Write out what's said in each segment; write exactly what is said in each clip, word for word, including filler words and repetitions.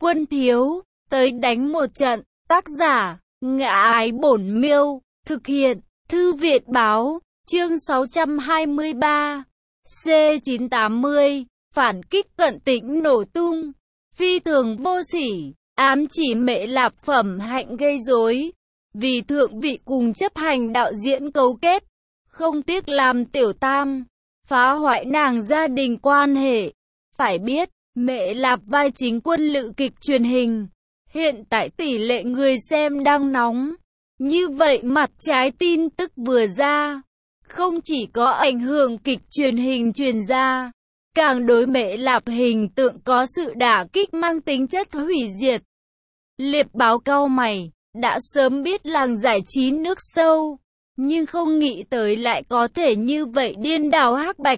Quân thiếu, tới đánh một trận. Tác giả, Ngã Ái Bổn Miêu. Thực hiện, Thư viện báo. Chương sáu trăm hai mươi ba. C chín tám mươi. Phản kích Cận Tĩnh nổ tung. Phi thường vô sỉ, ám chỉ Mễ Lạp phẩm hạnh gây rối. Vì thượng vị cùng chấp hành đạo diễn cấu kết, không tiếc làm tiểu tam, phá hoại nàng gia đình quan hệ. Phải biết, Mễ Lạp vai chính quân lữ kịch truyền hình. Hiện tại tỷ lệ người xem đang nóng. Như vậy mặt trái tin tức vừa ra, không chỉ có ảnh hưởng kịch truyền hình truyền ra, càng đối Mễ Lạp hình tượng có sự đả kích mang tính chất hủy diệt. Liệp báo cau mày, đã sớm biết làng giải trí nước sâu, nhưng không nghĩ tới lại có thể như vậy điên đảo hắc bạch.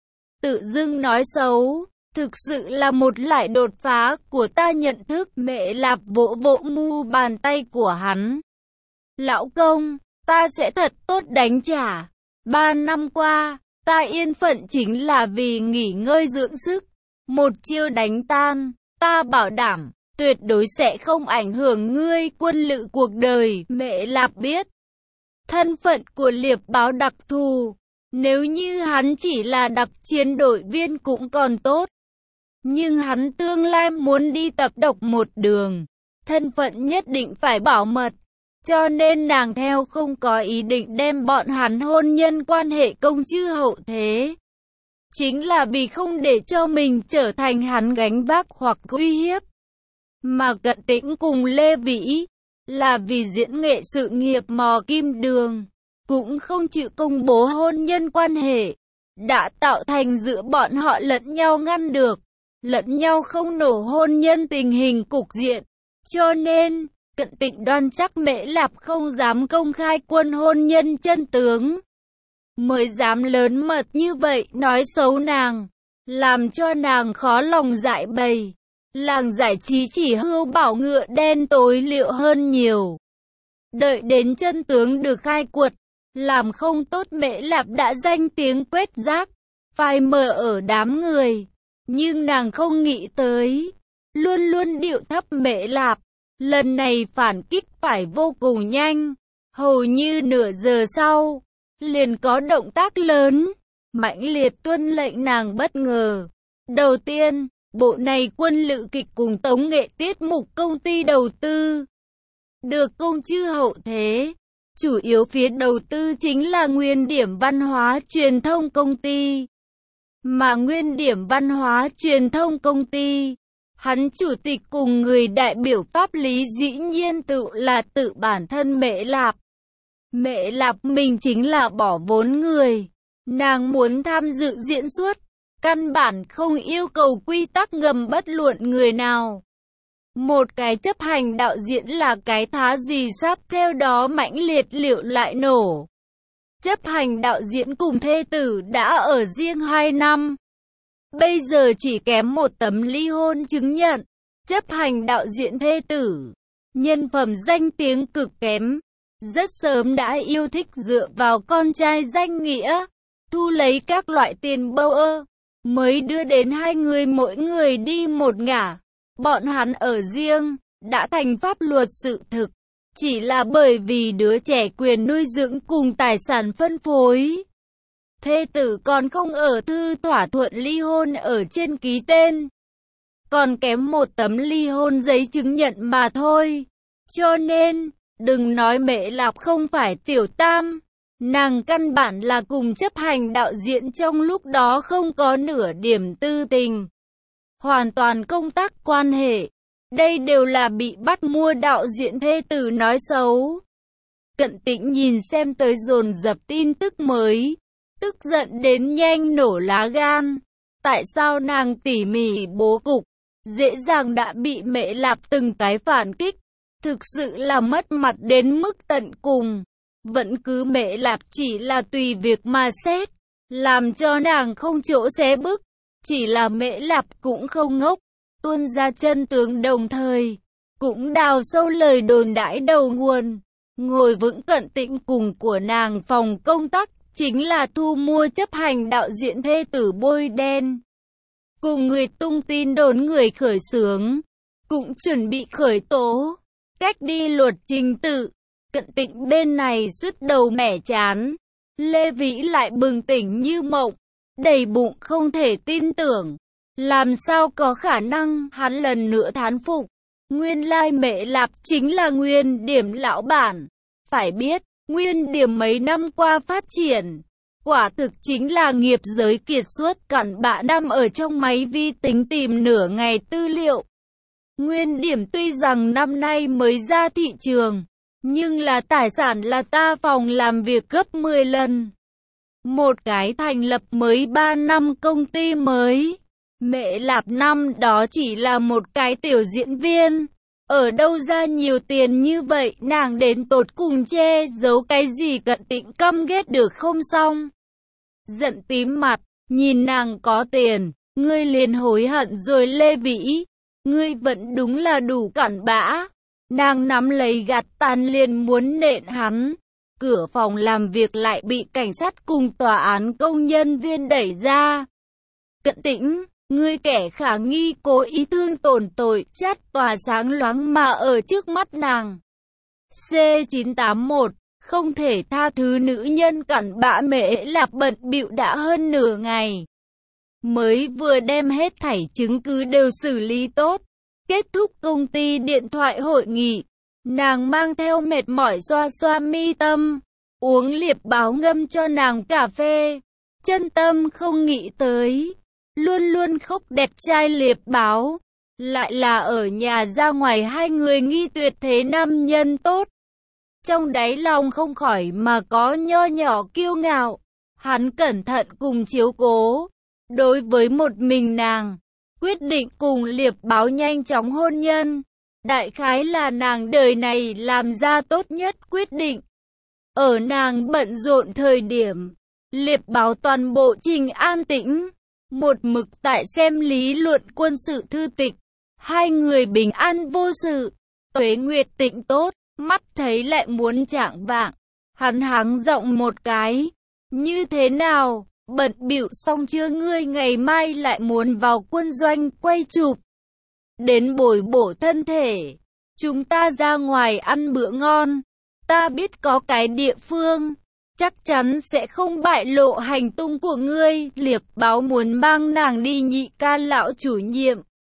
Tự dưng nói xấu, thực sự là một lại đột phá của ta nhận thức. Mễ Lạp vỗ vỗ mu bàn tay của hắn. Lão công, ta sẽ thật tốt đánh trả. Ba năm qua, ta yên phận chính là vì nghỉ ngơi dưỡng sức. Một chiêu đánh tan, ta bảo đảm, tuyệt đối sẽ không ảnh hưởng ngươi quân lự cuộc đời. Mễ Lạp biết, thân phận của liệp báo đặc thù, nếu như hắn chỉ là đặc chiến đội viên cũng còn tốt. Nhưng hắn tương lai muốn đi tập độc một đường, thân phận nhất định phải bảo mật. Cho nên nàng theo không có ý định đem bọn hắn hôn nhân quan hệ công chư hậu thế. Chính là vì không để cho mình trở thành hắn gánh vác hoặc uy hiếp. Mà Cận Tĩnh cùng Lê Vĩ, là vì diễn nghệ sự nghiệp mò kim đường, cũng không chịu công bố hôn nhân quan hệ, đã tạo thành giữa bọn họ lẫn nhau ngăn được, lẫn nhau không nổ hôn nhân tình hình cục diện. Cho nên, Cận Tĩnh đoan chắc Mễ Lạp không dám công khai quân hôn nhân chân tướng, mới dám lớn mật như vậy nói xấu nàng, làm cho nàng khó lòng giải bày. Làng giải trí chỉ hưu bảo ngựa đen tối liệu hơn nhiều. Đợi đến chân tướng được khai quật, làm không tốt Mễ Lạp đã danh tiếng quét rác, phai mờ ở đám người. Nhưng nàng không nghĩ tới, luôn luôn điệu thấp Mễ Lạp, lần này phản kích phải vô cùng nhanh. Hầu như nửa giờ sau, liền có động tác lớn, mãnh liệt tuân lệnh nàng bất ngờ. Đầu tiên, bộ này quân lự kịch cùng tống nghệ tiết mục công ty đầu tư, được công chư hậu thế. Chủ yếu phía đầu tư chính là Nguyên Điểm Văn hóa Truyền thông công ty. Mà Nguyên Điểm Văn hóa Truyền thông công ty, hắn chủ tịch cùng người đại biểu pháp lý dĩ nhiên tự là tự bản thân Mễ Lạp. Mễ Lạp mình chính là bỏ vốn người. Nàng muốn tham dự diễn xuất, căn bản không yêu cầu quy tắc ngầm bất luận người nào. Một cái chấp hành đạo diễn là cái thá gì sát theo đó mãnh liệt liệu lại nổ. Chấp hành đạo diễn cùng thê tử đã ở riêng hai năm. Bây giờ chỉ kém một tấm ly hôn chứng nhận. Chấp hành đạo diễn thê tử, nhân phẩm danh tiếng cực kém, rất sớm đã yêu thích dựa vào con trai danh nghĩa, thu lấy các loại tiền bâu ơ, mới đưa đến hai người mỗi người đi một ngả. Bọn hắn ở riêng, đã thành pháp luật sự thực, chỉ là bởi vì đứa trẻ quyền nuôi dưỡng cùng tài sản phân phối. Thê tử còn không ở thư thỏa thuận ly hôn ở trên ký tên, còn kém một tấm ly hôn giấy chứng nhận mà thôi. Cho nên, đừng nói Mễ Lạp không phải tiểu tam, nàng căn bản là cùng chấp hành đạo diễn trong lúc đó không có nửa điểm tư tình, hoàn toàn công tác quan hệ. Đây đều là bị bắt mua đạo diễn thê tử nói xấu. Cận Tĩnh nhìn xem tới dồn dập tin tức mới, tức giận đến nhanh nổ lá gan. Tại sao nàng tỉ mỉ bố cục, dễ dàng đã bị Mễ Lạp từng cái phản kích, thực sự là mất mặt đến mức tận cùng. Vẫn cứ Mễ Lạp chỉ là tùy việc mà xét, làm cho nàng không chỗ xé bức. Chỉ là Mễ Lạp cũng không ngốc, tuôn ra chân tướng đồng thời, cũng đào sâu lời đồn đãi đầu nguồn. Ngồi vững Cận Tĩnh cùng của nàng phòng công tác, chính là thu mua chấp hành đạo diễn thê tử bôi đen. Cùng người tung tin đồn người khởi xướng, cũng chuẩn bị khởi tố. Cách đi luật trình tự, Cận Tịnh bên này sứt đầu mẻ chán. Lê Vĩ lại bừng tỉnh như mộng, đầy bụng không thể tin tưởng. Làm sao có khả năng, hắn lần nữa thán phục. Nguyên lai Mễ Lạp chính là Nguyên Điểm lão bản. Phải biết, Nguyên Điểm mấy năm qua phát triển, quả thực chính là nghiệp giới kiệt xuất, cặn bã năm ở trong máy vi tính tìm nửa ngày tư liệu. Nguyên Điểm tuy rằng năm nay mới ra thị trường, nhưng là tài sản là ta phòng làm việc gấp mười lần. Một cái thành lập mới ba năm công ty mới. Mễ Lạp năm đó chỉ là một cái tiểu diễn viên. Ở đâu ra nhiều tiền như vậy, nàng đến tột cùng che giấu cái gì? Cận Tịnh căm ghét được không xong. Giận tím mặt, nhìn nàng có tiền, ngươi liền hối hận rồi. Lê Vĩ, ngươi vẫn đúng là đủ cặn bã. Nàng nắm lấy gạt tàn liền muốn nện hắn. Cửa phòng làm việc lại bị cảnh sát cùng tòa án công nhân viên đẩy ra. Cận Tĩnh, ngươi kẻ khả nghi cố ý thương tổn tội, chát tòa sáng loáng mà ở trước mắt nàng. C chín tám mốt, không thể tha thứ nữ nhân cặn bã. Mễ Lạp bận bịu đã hơn nửa ngày. Mới vừa đem hết thảy chứng cứ đều xử lý tốt. Kết thúc công ty điện thoại hội nghị, nàng mang theo mệt mỏi xoa xoa mi tâm, uống Liệp Báo ngâm cho nàng cà phê. Chân tâm không nghĩ tới, luôn luôn khóc đẹp trai Liệp Báo, lại là ở nhà ra ngoài hai người nghi tuyệt thế nam nhân tốt. Trong đáy lòng không khỏi mà có nho nhỏ kiêu ngạo, hắn cẩn thận cùng chiếu cố. Đối với một mình nàng, quyết định cùng Liệp Báo nhanh chóng hôn nhân, đại khái là nàng đời này làm ra tốt nhất quyết định. Ở nàng bận rộn thời điểm, Liệp Báo toàn bộ trình an tĩnh, một mực tại xem lý luận quân sự thư tịch. Hai người bình an vô sự, Tuế Nguyệt tịnh tốt, mắt thấy lại muốn chạng vạng. Hắn hắng giọng một cái, như thế nào? Bận bịu xong chưa? Ngươi ngày mai lại muốn vào quân doanh quay chụp. Đến bồi bổ thân thể, chúng ta ra ngoài ăn bữa ngon. Ta biết có cái địa phương, chắc chắn sẽ không bại lộ hành tung của ngươi. Liệp Báo muốn mang nàng đi. Nhị ca lão chủ nhiệm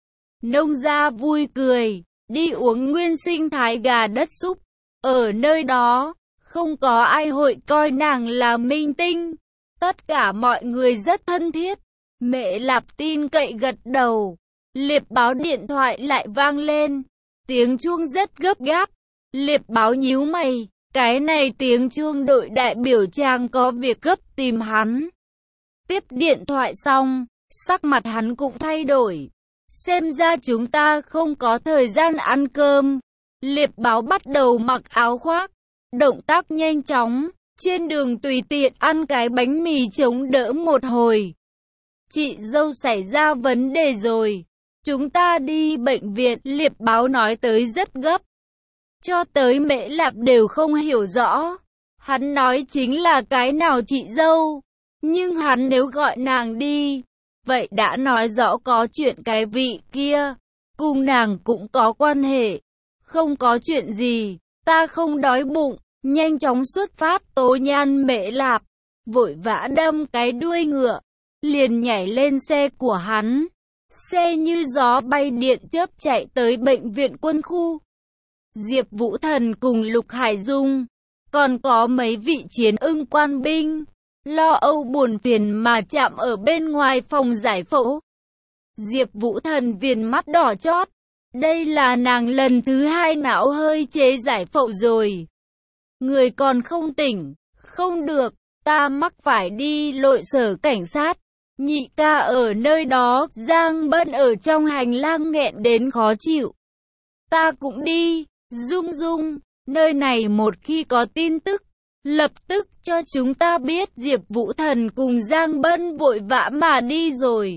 nông gia vui cười, đi uống nguyên sinh thái gà đất súp. Ở nơi đó, không có ai hội coi nàng là minh tinh. Tất cả mọi người rất thân thiết. Mễ Lạp tin cậy gật đầu. Liệp Báo điện thoại lại vang lên. Tiếng chuông rất gấp gáp. Liệp Báo nhíu mày. Cái này tiếng chuông đội đại biểu chàng có việc gấp tìm hắn. Tiếp điện thoại xong, sắc mặt hắn cũng thay đổi. Xem ra chúng ta không có thời gian ăn cơm. Liệp Báo bắt đầu mặc áo khoác. Động tác nhanh chóng. Trên đường tùy tiện ăn cái bánh mì chống đỡ một hồi. Chị dâu xảy ra vấn đề rồi. Chúng ta đi bệnh viện. Liệp Báo nói tới rất gấp. Cho tới Mễ Lạp đều không hiểu rõ. Hắn nói chính là cái nào chị dâu. Nhưng hắn nếu gọi nàng đi, vậy đã nói rõ có chuyện cái vị kia. Cùng nàng cũng có quan hệ. Không có chuyện gì, ta không đói bụng. Nhanh chóng xuất phát. Tố Nhan Mễ Lạp vội vã đâm cái đuôi ngựa, liền nhảy lên xe của hắn. Xe như gió bay điện chớp chạy tới bệnh viện quân khu. Diệp Vũ Thần cùng Lục Hải Dung, còn có mấy vị chiến ưng quan binh, lo âu buồn phiền mà chạm ở bên ngoài phòng giải phẫu. Diệp Vũ Thần viền mắt đỏ chót. Đây là nàng lần thứ hai não hơi chế giải phẫu rồi. Người còn không tỉnh. Không được, ta mắc phải đi lội sở cảnh sát. Nhị ca ở nơi đó. Giang Bân ở trong hành lang nghẹn đến khó chịu. Ta cũng đi. Dung Dung, nơi này một khi có tin tức, lập tức cho chúng ta biết. Diệp Vũ Thần cùng Giang Bân vội vã mà đi rồi,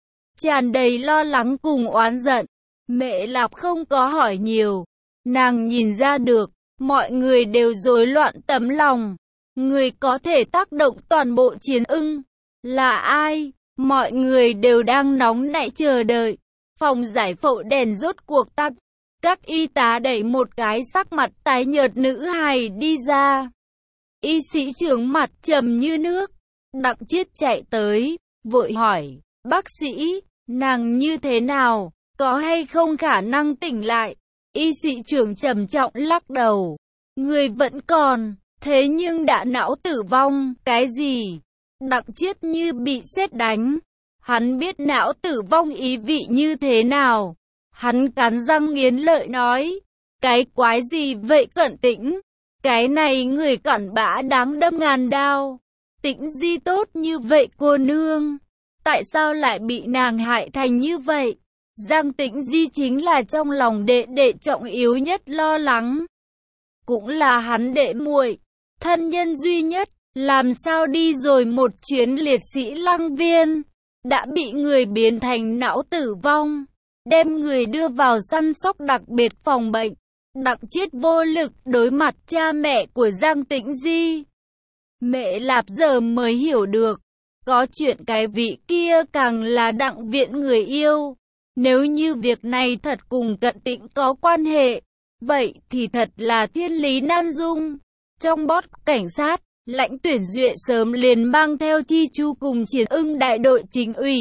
tràn đầy lo lắng cùng oán giận. Mễ Lạp không có hỏi nhiều, nàng nhìn ra được, mọi người đều rối loạn tấm lòng. Người có thể tác động toàn bộ chiến ưng là ai? Mọi người đều đang nóng nảy chờ đợi. Phòng giải phẫu đèn rốt cuộc tắt. Các y tá đẩy một cái sắc mặt tái nhợt nữ hài đi ra. Y sĩ trưởng mặt trầm như nước. Đặng Chiết chạy tới, vội hỏi, bác sĩ, nàng như thế nào, có hay không khả năng tỉnh lại? Y sĩ trưởng trầm trọng lắc đầu, người vẫn còn, thế nhưng đã não tử vong, cái gì? Đặng Chiết như bị sét đánh. Hắn biết não tử vong ý vị như thế nào. Hắn cắn răng nghiến lợi nói, cái quái gì vậy Cận Tĩnh? Cái này người cặn bã đáng đâm ngàn đao. Tĩnh Di tốt như vậy cô nương, tại sao lại bị nàng hại thành như vậy? Giang Tĩnh Di chính là trong lòng đệ đệ trọng yếu nhất lo lắng. Cũng là hắn đệ muội, thân nhân duy nhất, làm sao đi rồi một chuyến liệt sĩ Lăng Viên, đã bị người biến thành não tử vong, đem người đưa vào săn sóc đặc biệt phòng bệnh. Đặng Chiết vô lực đối mặt cha mẹ của Giang Tĩnh Di. Mẹ Lạp giờ mới hiểu được, có chuyện cái vị kia càng là Đặng Viện người yêu. Nếu như việc này thật cùng Cận Tĩnh có quan hệ, vậy thì thật là thiên lý nan dung. Trong bót cảnh sát, Lãnh Tuyển Duệ sớm liền mang theo Chi Chu cùng Triển Ưng đại đội chính ủy.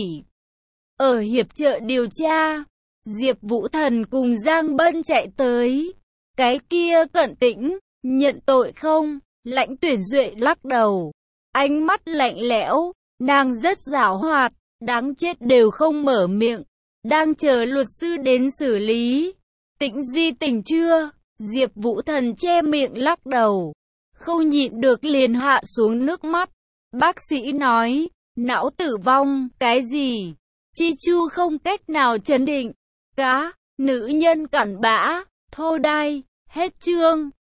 Ở hiệp trợ điều tra, Diệp Vũ Thần cùng Giang Bân chạy tới. Cái kia Cận Tĩnh, nhận tội không? Lãnh Tuyển Duệ lắc đầu, ánh mắt lạnh lẽo, nàng rất giảo hoạt, đáng chết đều không mở miệng, đang chờ luật sư đến xử lý. Tĩnh Di tỉnh chưa? Diệp Vũ Thần che miệng lắc đầu, không nhịn được liền hạ xuống nước mắt. Bác sĩ nói, não tử vong, cái gì? Chi Chu không cách nào chấn định. Cá, nữ nhân cặn bã, thô đai, hết chương.